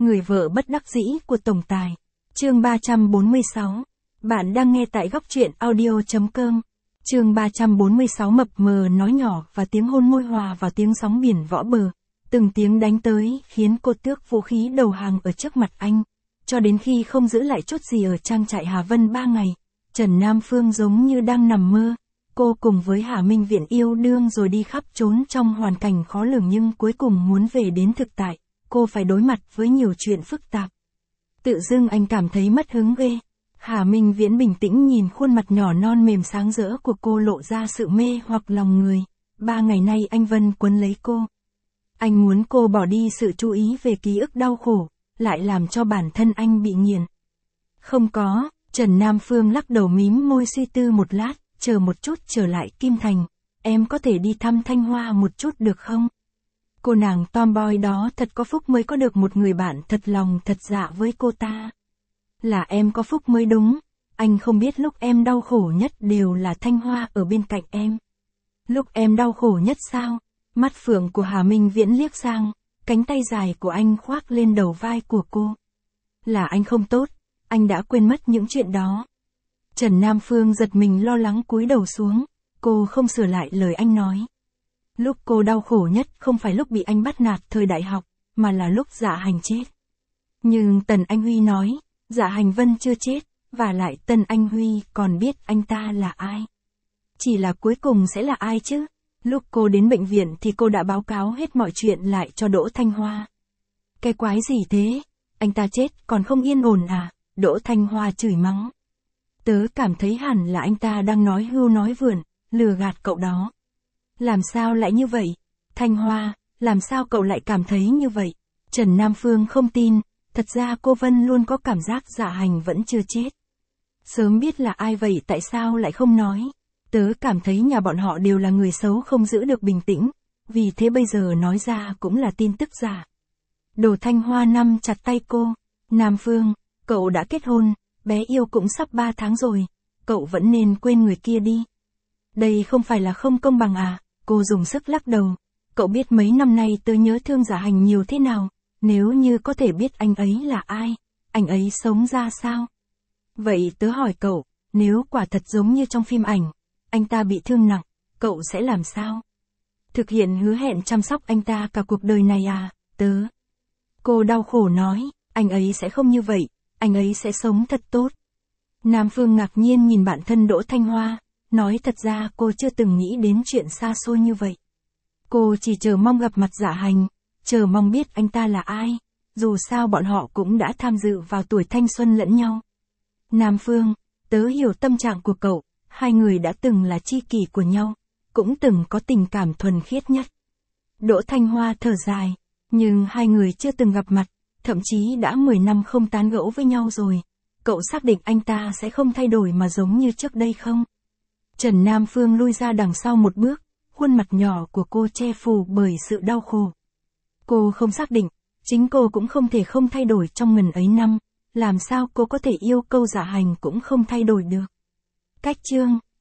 Người vợ bất đắc dĩ của tổng tài. Chương 346. Bạn đang nghe tại góc truyện audio.com. Chương 346 mập mờ nói nhỏ và tiếng hôn môi hòa vào tiếng sóng biển võ bờ. Từng tiếng đánh tới khiến cô tước vũ khí đầu hàng ở trước mặt anh. Cho đến khi không giữ lại chút gì ở trang trại Hà Vân 3 ngày, Trần Nam Phương giống như đang nằm mơ. Cô cùng với Hà Minh Viễn yêu đương rồi đi khắp trốn trong hoàn cảnh khó lường nhưng cuối cùng muốn về đến thực tại. Cô phải đối mặt với nhiều chuyện phức tạp. Tự dưng anh cảm thấy mất hứng ghê. Hà Minh Viễn bình tĩnh nhìn khuôn mặt nhỏ non mềm sáng rỡ của cô lộ ra sự mê hoặc lòng người. 3 ngày nay anh Vân quấn lấy cô. Anh muốn cô bỏ đi sự chú ý về ký ức đau khổ, lại làm cho bản thân anh bị nghiền. Không có, Trần Nam Phương lắc đầu mím môi suy tư một lát, chờ một chút trở lại Kim Thành. Em có thể đi thăm Thanh Hoa một chút được không? Cô nàng tomboy đó thật có phúc mới có được một người bạn thật lòng thật dạ với cô ta. Là em có phúc mới đúng, anh không biết lúc em đau khổ nhất đều là Thanh Hoa ở bên cạnh em. Lúc em đau khổ nhất sao? Mắt phượng của Hà Minh Viễn liếc sang, cánh tay dài của anh khoác lên đầu vai của cô. Là anh không tốt, anh đã quên mất những chuyện đó. Trần Nam Phương giật mình lo lắng cúi đầu xuống, cô không sửa lại lời anh nói. Lúc cô đau khổ nhất không phải lúc bị anh bắt nạt thời đại học, mà là lúc Dạ Hành chết. Nhưng Tần Anh Huy nói, Dạ Hành Vân chưa chết, và lại Tần Anh Huy còn biết anh ta là ai. Chỉ là cuối cùng sẽ là ai chứ? Lúc cô đến bệnh viện thì cô đã báo cáo hết mọi chuyện lại cho Đỗ Thanh Hoa. Cái quái gì thế? Anh ta chết còn không yên ổn à? Đỗ Thanh Hoa chửi mắng. Tớ cảm thấy hẳn là anh ta đang nói hưu nói vượn, lừa gạt cậu đó. Làm sao lại như vậy? Thanh Hoa, làm sao cậu lại cảm thấy như vậy? Trần Nam Phương không tin, thật ra cô Vân luôn có cảm giác Dạ Hành vẫn chưa chết. Sớm biết là ai vậy tại sao lại không nói? Tớ cảm thấy nhà bọn họ đều là người xấu không giữ được bình tĩnh, vì thế bây giờ nói ra cũng là tin tức giả. Đồ Thanh Hoa nắm chặt tay cô. Nam Phương, cậu đã kết hôn, bé yêu cũng sắp 3 tháng rồi, cậu vẫn nên quên người kia đi. Đây không phải là không công bằng à? Cô dùng sức lắc đầu. Cậu biết mấy năm nay tớ nhớ thương Dạ Hành nhiều thế nào, nếu như có thể biết anh ấy là ai, anh ấy sống ra sao? Vậy tớ hỏi cậu, nếu quả thật giống như trong phim ảnh, anh ta bị thương nặng, cậu sẽ làm sao? Thực hiện hứa hẹn chăm sóc anh ta cả cuộc đời này à? Cô đau khổ nói, anh ấy sẽ không như vậy, anh ấy sẽ sống thật tốt. Nam Phương ngạc nhiên nhìn bạn thân Đỗ Thanh Hoa, nói thật ra cô chưa từng nghĩ đến chuyện xa xôi như vậy. Cô chỉ chờ mong gặp mặt Dạ Hành, chờ mong biết anh ta là ai, dù sao bọn họ cũng đã tham dự vào tuổi thanh xuân lẫn nhau. Nam Phương, tớ hiểu tâm trạng của cậu, hai người đã từng là tri kỷ của nhau, cũng từng có tình cảm thuần khiết nhất. Đỗ Thanh Hoa thở dài, nhưng hai người chưa từng gặp mặt, thậm chí đã 10 năm không tán gẫu với nhau rồi. Cậu xác định anh ta sẽ không thay đổi mà giống như trước đây không? Trần Nam Phương lui ra đằng sau một bước, khuôn mặt nhỏ của cô che phủ bởi sự đau khổ. Cô không xác định, chính cô cũng không thể không thay đổi trong ngần ấy năm, làm sao cô có thể yêu câu Dạ Hành cũng không thay đổi được. Cách chương